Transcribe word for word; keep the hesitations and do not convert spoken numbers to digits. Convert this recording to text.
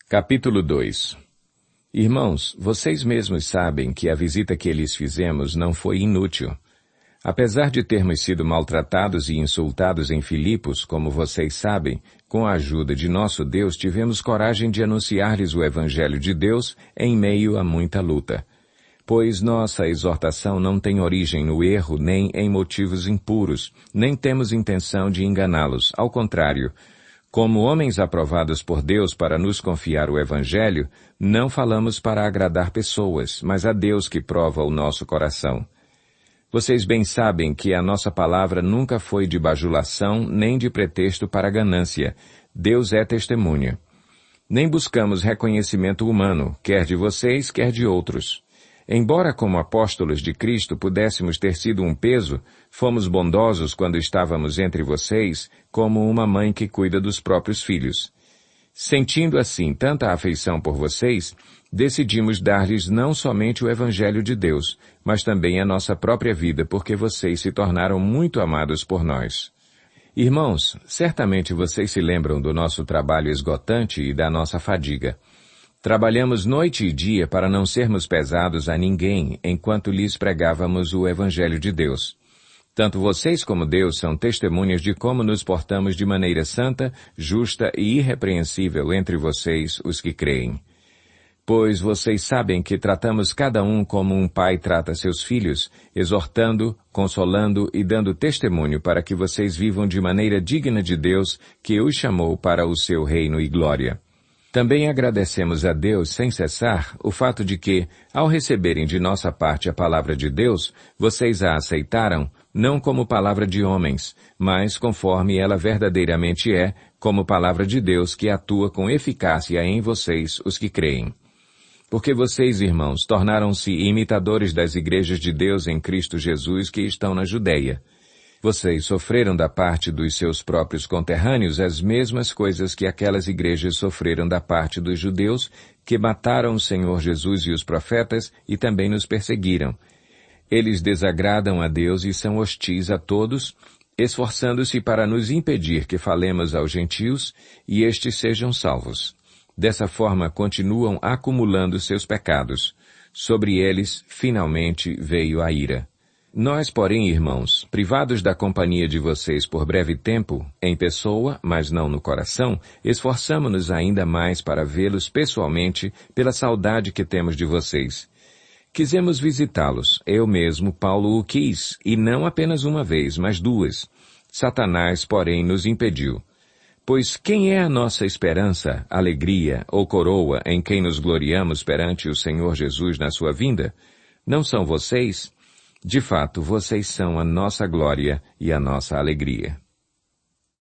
Capítulo dois. Irmãos, vocês mesmos sabem que a visita que lhes fizemos não foi inútil. Apesar de termos sido maltratados e insultados em Filipos, como vocês sabem, com a ajuda de nosso Deus tivemos coragem de anunciar-lhes o Evangelho de Deus em meio a muita luta. Pois nossa exortação não tem origem no erro nem em motivos impuros, nem temos intenção de enganá-los. Ao contrário, como homens aprovados por Deus para nos confiar o Evangelho, não falamos para agradar pessoas, mas a Deus que prova o nosso coração. Vocês bem sabem que a nossa palavra nunca foi de bajulação nem de pretexto para ganância. Deus é testemunha. Nem buscamos reconhecimento humano, quer de vocês, quer de outros. Embora como apóstolos de Cristo pudéssemos ter sido um peso, fomos bondosos quando estávamos entre vocês, como uma mãe que cuida dos próprios filhos. Sentindo assim tanta afeição por vocês, decidimos dar-lhes não somente o Evangelho de Deus, mas também a nossa própria vida, porque vocês se tornaram muito amados por nós. Irmãos, certamente vocês se lembram do nosso trabalho esgotante e da nossa fadiga. Trabalhamos noite e dia para não sermos pesados a ninguém enquanto lhes pregávamos o Evangelho de Deus. Tanto vocês como Deus são testemunhas de como nos portamos de maneira santa, justa e irrepreensível entre vocês, os que creem. Pois vocês sabem que tratamos cada um como um pai trata seus filhos, exortando, consolando e dando testemunho para que vocês vivam de maneira digna de Deus, que os chamou para o seu reino e glória. Também agradecemos a Deus sem cessar o fato de que, ao receberem de nossa parte a palavra de Deus, vocês a aceitaram, não como palavra de homens, mas conforme ela verdadeiramente é, como palavra de Deus que atua com eficácia em vocês, os que creem. Porque vocês, irmãos, tornaram-se imitadores das igrejas de Deus em Cristo Jesus que estão na Judeia. Vocês sofreram da parte dos seus próprios conterrâneos as mesmas coisas que aquelas igrejas sofreram da parte dos judeus, que mataram o Senhor Jesus e os profetas e também nos perseguiram. Eles desagradam a Deus e são hostis a todos, esforçando-se para nos impedir que falemos aos gentios e estes sejam salvos. Dessa forma continuam acumulando seus pecados. Sobre eles, finalmente, veio a ira. Nós, porém, irmãos, privados da companhia de vocês por breve tempo, em pessoa, mas não no coração, esforçamo-nos ainda mais para vê-los pessoalmente pela saudade que temos de vocês. Quisemos visitá-los, eu mesmo, Paulo, o quis, e não apenas uma vez, mas duas. Satanás, porém, nos impediu. Pois quem é a nossa esperança, alegria ou coroa em quem nos gloriamos perante o Senhor Jesus na sua vinda? Não são vocês? De fato, vocês são a nossa glória e a nossa alegria.